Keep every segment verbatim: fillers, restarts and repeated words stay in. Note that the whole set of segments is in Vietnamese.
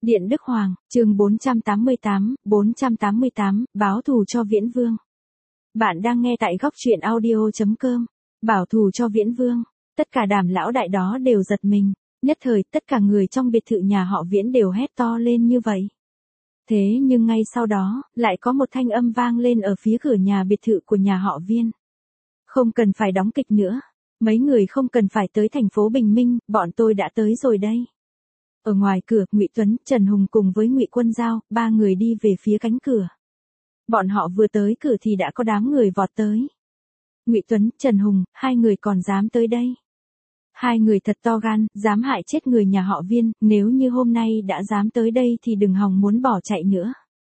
Điện Đức Hoàng, chương bốn trăm tám mươi tám, bốn trăm tám mươi tám, báo thù cho Viễn Vương. Bạn đang nghe tại góc truyện audio chấm com. Bảo thù cho Viễn Vương. Tất cả đàm lão đại đó đều giật mình. Nhất thời tất cả người trong biệt thự nhà họ Viễn đều hét to lên như vậy. Thế nhưng ngay sau đó, lại có một thanh âm vang lên ở phía cửa nhà biệt thự của nhà họ Viên. Không cần phải đóng kịch nữa. Mấy người không cần phải tới thành phố Bình Minh, bọn tôi đã tới rồi đây. Ở ngoài cửa, Ngụy Tuấn, Trần Hùng cùng với Ngụy Quân Giao, ba người đi về phía cánh cửa. Bọn họ vừa tới cửa thì đã có đám người vọt tới. Ngụy Tuấn, Trần Hùng, hai người còn dám tới đây. Hai người thật to gan, dám hại chết người nhà họ Viên, nếu như hôm nay đã dám tới đây thì đừng hòng muốn bỏ chạy nữa.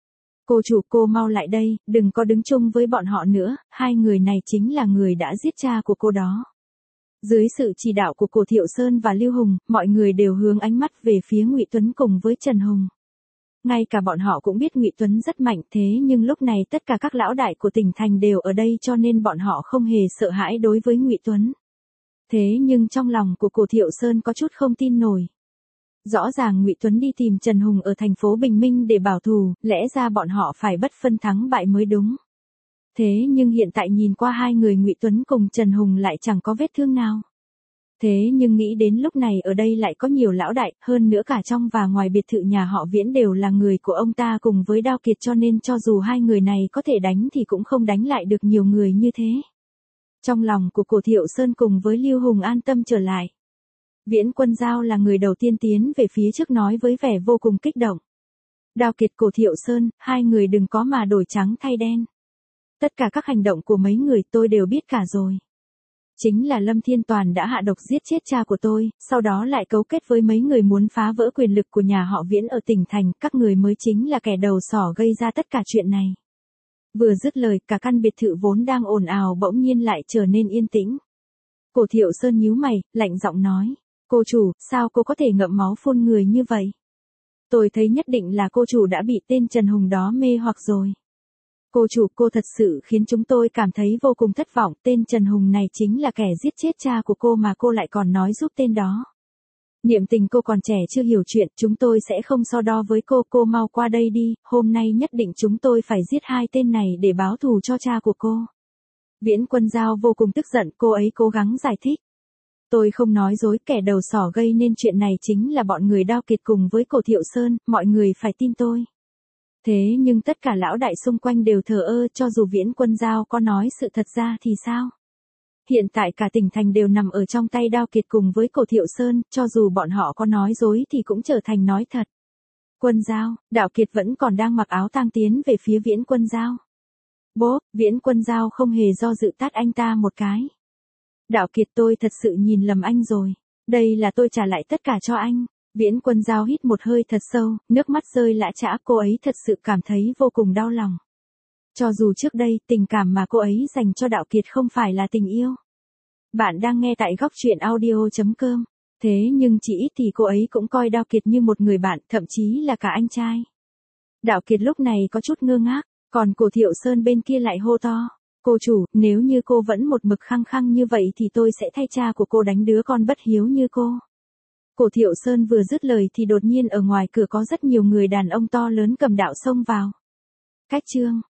Cô chủ, cô mau lại đây, đừng có đứng chung với bọn họ nữa, hai người này chính là người đã giết cha của cô đó. Dưới sự chỉ đạo của Cổ Thiệu Sơn và Lưu Hùng, mọi người đều hướng ánh mắt về phía Ngụy Tuấn cùng với Trần Hùng. Ngay cả bọn họ cũng biết Ngụy Tuấn rất mạnh, thế nhưng lúc này tất cả các lão đại của tỉnh thành đều ở đây cho nên bọn họ không hề sợ hãi đối với Ngụy Tuấn. Thế nhưng trong lòng của Cổ Thiệu Sơn có chút không tin nổi. Rõ ràng Ngụy Tuấn đi tìm Trần Hùng ở thành phố Bình Minh để bảo thù, lẽ ra bọn họ phải bất phân thắng bại mới đúng. Thế nhưng hiện tại nhìn qua hai người Ngụy Tuấn cùng Trần Hùng lại chẳng có vết thương nào. Thế nhưng nghĩ đến lúc này ở đây lại có nhiều lão đại, hơn nữa cả trong và ngoài biệt thự nhà họ Viễn đều là người của ông ta cùng với Đao Kiệt, cho nên cho dù hai người này có thể đánh thì cũng không đánh lại được nhiều người như thế. Trong lòng của Cổ Thiệu Sơn cùng với Lưu Hùng an tâm trở lại. Viễn Quân Giao là người đầu tiên tiến về phía trước nói với vẻ vô cùng kích động. Đao Kiệt, Cổ Thiệu Sơn, hai người đừng có mà đổi trắng thay đen. Tất cả các hành động của mấy người tôi đều biết cả rồi. Chính là Lâm Thiên Toàn đã hạ độc giết chết cha của tôi, sau đó lại cấu kết với mấy người muốn phá vỡ quyền lực của nhà họ Viễn ở tỉnh thành, các người mới chính là kẻ đầu sỏ gây ra tất cả chuyện này. Vừa dứt lời, cả căn biệt thự vốn đang ồn ào bỗng nhiên lại trở nên yên tĩnh. Cổ Thiệu Sơn nhíu mày, lạnh giọng nói, cô chủ, sao cô có thể ngậm máu phun người như vậy? Tôi thấy nhất định là cô chủ đã bị tên Trần Hùng đó mê hoặc rồi. Cô chủ, cô thật sự khiến chúng tôi cảm thấy vô cùng thất vọng, tên Trần Hùng này chính là kẻ giết chết cha của cô mà cô lại còn nói giúp tên đó. Niệm Tình, cô còn trẻ chưa hiểu chuyện, chúng tôi sẽ không so đo với cô, cô mau qua đây đi, hôm nay nhất định chúng tôi phải giết hai tên này để báo thù cho cha của cô. Viễn Quân Giao vô cùng tức giận, cô ấy cố gắng giải thích. Tôi không nói dối, kẻ đầu sỏ gây nên chuyện này chính là bọn người Đao Kiệt cùng với Cổ Thiệu Sơn, mọi người phải tin tôi. Thế nhưng tất cả lão đại xung quanh đều thờ ơ, cho dù Viễn Quân Giao có nói sự thật ra thì sao? Hiện tại cả tỉnh thành đều nằm ở trong tay Đao Kiệt cùng với Cổ Thiệu Sơn, cho dù bọn họ có nói dối thì cũng trở thành nói thật. Quân Giao, Đạo Kiệt vẫn còn đang mặc áo tang tiến về phía Viễn Quân Giao. Bố, Viễn Quân Giao không hề do dự tát anh ta một cái. Đạo Kiệt, tôi thật sự nhìn lầm anh rồi. Đây là tôi trả lại tất cả cho anh. Viễn Quân Giao hít một hơi thật sâu, nước mắt rơi lã chã, cô ấy thật sự cảm thấy vô cùng đau lòng. Cho dù trước đây, tình cảm mà cô ấy dành cho Đạo Kiệt không phải là tình yêu. Bạn đang nghe tại góc truyện audio chấm com. Thế nhưng chỉ ít thì cô ấy cũng coi Đao Kiệt như một người bạn, thậm chí là cả anh trai. Đạo Kiệt lúc này có chút ngơ ngác, còn Cổ Thiệu Sơn bên kia lại hô to. Cô chủ, nếu như cô vẫn một mực khăng khăng như vậy thì tôi sẽ thay cha của cô đánh đứa con bất hiếu như cô. Cổ Thiệu Sơn vừa dứt lời thì đột nhiên ở ngoài cửa có rất nhiều người đàn ông to lớn cầm đạo xông vào. Cách chương